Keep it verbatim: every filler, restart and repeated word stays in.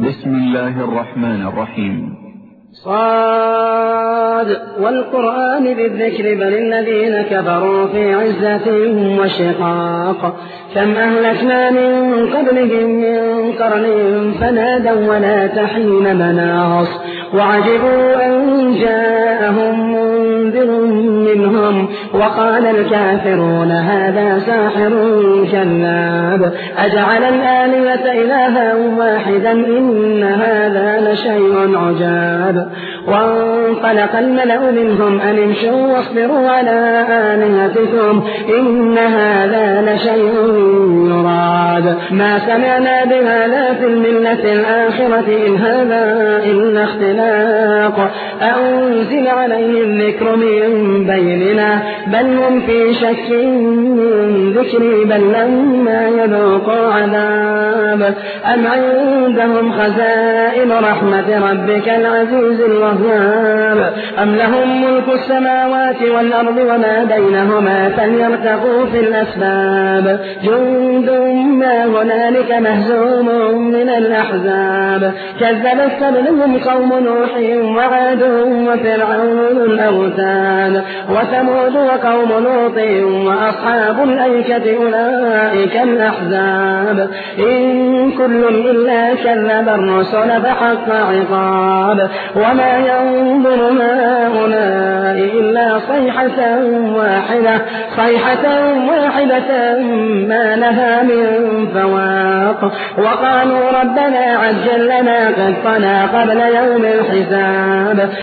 بسم الله الرحمن الرحيم. صاد والقرآن بالذكر بل الذين كفروا في عزة وشقاق كم أهلكنا من قبلهم من قرن فنادوا ولا تحين مناص وعجبوا أن جاءهم منذر منهم وقال الكافرون هذا ساحر كذاب أجعل الآلهة إلها واحدا إن هذا لشيء عجاب وانطلق الملأ منهم أن امشوا واصبروا على آلهتكم إن هذا لشيء يراد ما سمعنا بهذا في الملة الآخرة إن هذا إلا اختلاق أنزل عليه الذكر من بيننا بل هم في شك من ذكري بل لما يذوقوا عذاب أم عندهم خزائن رحمة ربك العزيز الوهاب أم لهم ملك السماوات والأرض وما بينهما فليرتقوا في الأسباب جند ما هنالك مهزوم من الأحزاب كذبت قبلهم قوم نوح وعاد وفرعون الأوتاد وثمود وقوم لوط وأصحاب الأيكة أولئك الأحزاب إن كل إلا كذب الرسل فحق عقاب وما ينظر هؤلاء إلا صيحة واحدة صيحة واحدة ما لها من فواق وقالوا ربنا عجل لنا قطنا قبل يوم الحساب